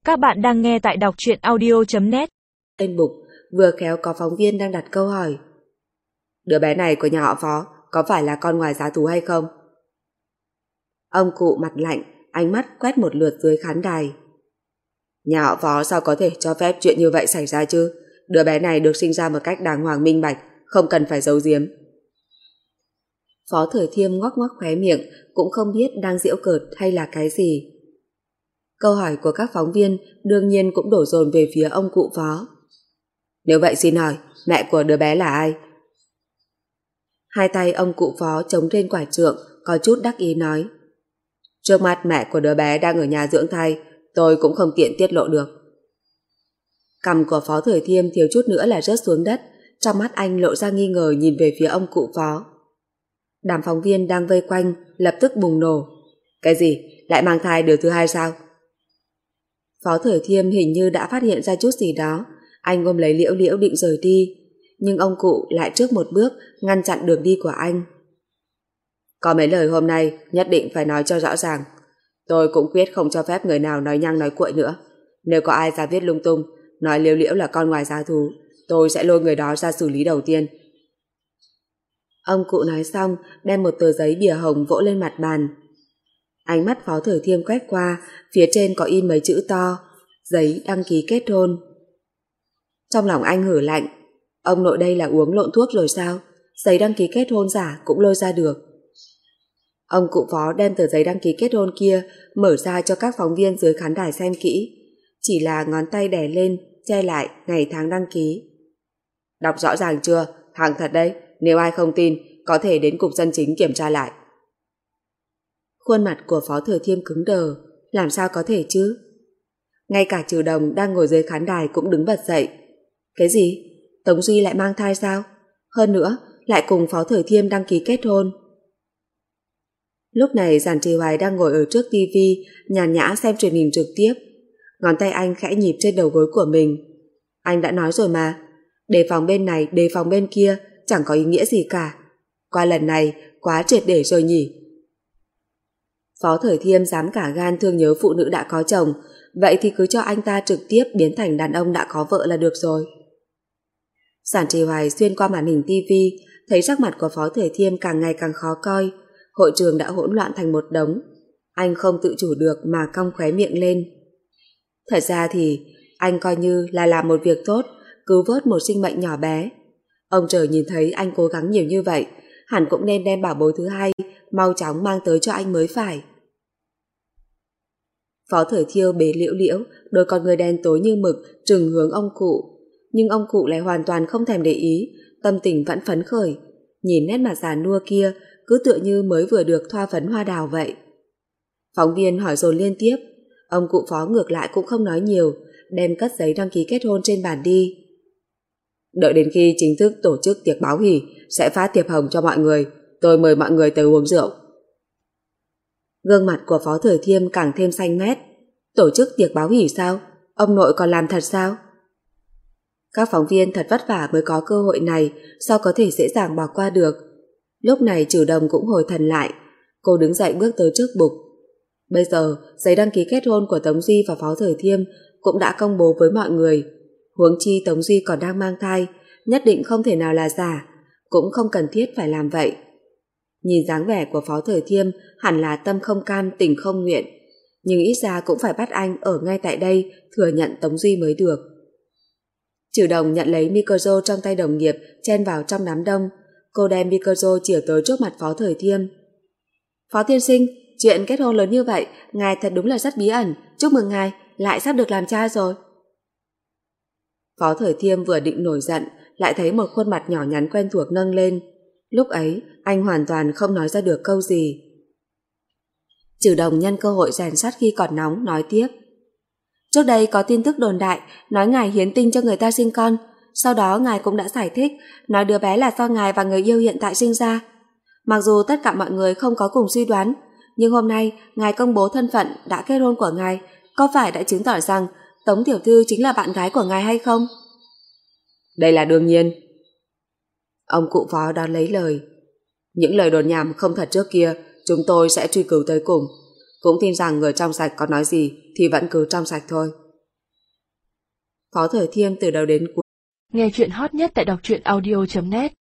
Các bạn đang nghe tại đọc truyện audio.net. Lên bục, vừa khéo có phóng viên đang đặt câu hỏi. Đứa bé này của nhà họ Phó có phải là con ngoài giá thú hay không? Ông cụ mặt lạnh, ánh mắt quét một lượt dưới khán đài. Nhà họ Phó sao có thể cho phép chuyện như vậy xảy ra chứ? Đứa bé này được sinh ra một cách đàng hoàng minh bạch, không cần phải giấu giếm. Phó Thời Thiêm ngoắc ngoắc khóe miệng, cũng không biết đang giễu cợt hay là cái gì. Câu hỏi của các phóng viên đương nhiên cũng đổ dồn về phía ông cụ Phó. Nếu vậy xin hỏi, mẹ của đứa bé là ai? Hai tay ông cụ Phó chống trên quả trượng, có chút đắc ý nói. Trước mắt mẹ của đứa bé đang ở nhà dưỡng thai, tôi cũng không tiện tiết lộ được. Cằm của Phó Thời Thiêm thiếu chút nữa là rớt xuống đất, trong mắt anh lộ ra nghi ngờ nhìn về phía ông cụ Phó. Đám phóng viên đang vây quanh lập tức bùng nổ. Cái gì? Lại mang thai đứa thứ hai sao? Phó Thời Thiêm hình như đã phát hiện ra chút gì đó, anh ôm lấy Liễu Liễu định rời đi, nhưng ông cụ lại trước một bước ngăn chặn đường đi của anh. Có mấy lời hôm nay nhất định phải nói cho rõ ràng. Tôi cũng quyết không cho phép người nào nói nhăng nói cuội nữa. Nếu có ai ra viết lung tung, nói Liễu Liễu là con ngoài giá thú, tôi sẽ lôi người đó ra xử lý đầu tiên. Ông cụ nói xong, đem một tờ giấy bìa hồng vỗ lên mặt bàn. Ánh mắt Phó Thời Thiêm quét qua, phía trên có in mấy chữ to, giấy đăng ký kết hôn. Trong lòng anh hử lạnh, ông nội đây là uống lộn thuốc rồi sao? Giấy đăng ký kết hôn giả cũng lôi ra được. Ông cụ Phó đem tờ giấy đăng ký kết hôn kia mở ra cho các phóng viên dưới khán đài xem kỹ, chỉ là ngón tay đè lên, che lại ngày tháng đăng ký. Đọc rõ ràng chưa? Hàng thật đấy, nếu ai không tin, có thể đến cục dân chính kiểm tra lại. Khuôn mặt của Phó Thời Thiêm cứng đờ, làm sao có thể chứ? Ngay cả Trừ Đồng đang ngồi dưới khán đài cũng đứng bật dậy. Cái gì? Tống Duy lại mang thai sao? Hơn nữa, lại cùng Phó Thời Thiêm đăng ký kết hôn. Lúc này Giản Trì Hoài đang ngồi ở trước tivi, nhàn nhã xem truyền hình trực tiếp. Ngón tay anh khẽ nhịp trên đầu gối của mình. Anh đã nói rồi mà, đề phòng bên này, đề phòng bên kia, chẳng có ý nghĩa gì cả. Qua lần này, quá triệt để rồi nhỉ. Phó Thời Thiêm dám cả gan thương nhớ phụ nữ đã có chồng, vậy thì cứ cho anh ta trực tiếp biến thành đàn ông đã có vợ là được rồi. Giản Trì Hoài xuyên qua màn hình tivi, thấy sắc mặt của Phó Thời Thiêm càng ngày càng khó coi, hội trường đã hỗn loạn thành một đống. Anh không tự chủ được mà cong khóe miệng lên. Thật ra thì anh coi như là làm một việc tốt, cứu vớt một sinh mệnh nhỏ bé. Ông trời nhìn thấy anh cố gắng nhiều như vậy, hẳn cũng nên đem bảo bối thứ hai mau chóng mang tới cho anh mới phải. Phó Thời Thiêu bế Liễu Liễu, đôi con người đen tối như mực trừng hướng ông cụ, nhưng ông cụ lại hoàn toàn không thèm để ý, tâm tình vẫn phấn khởi, nhìn nét mặt già nua kia cứ tựa như mới vừa được thoa phấn hoa đào vậy. Phóng viên hỏi dồn liên tiếp, ông cụ Phó ngược lại cũng không nói nhiều, đem cất giấy đăng ký kết hôn trên bàn đi. Đợi đến khi chính thức tổ chức tiệc báo hỉ sẽ phát thiệp hồng cho mọi người, tôi mời mọi người tới uống rượu. Gương mặt của Phó Thời Thiêm càng thêm xanh mét. Tổ chức tiệc báo hỉ sao? Ông nội còn làm thật sao? Các phóng viên thật vất vả mới có cơ hội này, sao có thể dễ dàng bỏ qua được. Lúc này Trừ Đồng cũng hồi thần lại, cô đứng dậy bước tới trước bục. Bây giờ giấy đăng ký kết hôn của Tống Duy và Phó Thời Thiêm cũng đã công bố với mọi người. Huống chi Tống Duy còn đang mang thai, nhất định không thể nào là giả, cũng không cần thiết phải làm vậy. Nhìn dáng vẻ của Phó Thời Thiêm hẳn là tâm không cam tình không nguyện, nhưng ít ra cũng phải bắt anh ở ngay tại đây thừa nhận Tống Duy mới được. Trừ Đồng nhận lấy micro trong tay đồng nghiệp chen vào trong đám đông, cô đem micro chìa tới trước mặt Phó Thời Thiêm. Phó tiên sinh, chuyện kết hôn lớn như vậy, ngài thật đúng là rất bí ẩn, chúc mừng ngài, lại sắp được làm cha rồi. Phó Thời Thiêm vừa định nổi giận, lại thấy một khuôn mặt nhỏ nhắn quen thuộc nâng lên. Lúc ấy, anh hoàn toàn không nói ra được câu gì. Trừ Đồng nhân cơ hội rèn sắt khi còn nóng, nói tiếp. Trước đây có tin tức đồn đại, nói ngài hiến tinh cho người ta sinh con, sau đó ngài cũng đã giải thích, nói đứa bé là do ngài và người yêu hiện tại sinh ra. Mặc dù tất cả mọi người không có cùng suy đoán, nhưng hôm nay ngài công bố thân phận đã kết hôn của ngài, có phải đã chứng tỏ rằng Tống tiểu thư chính là bạn gái của ngài hay không? Đây là đương nhiên. Ông cụ Phó đón lấy lời. Những lời đồn nhảm không thật trước kia chúng tôi sẽ truy cứu tới cùng. Cũng tin rằng người trong sạch có nói gì thì vẫn cứ trong sạch thôi. Phó Thời Thiêm từ đầu đến cuối. Nghe chuyện hot nhất tại đọc truyện audio.net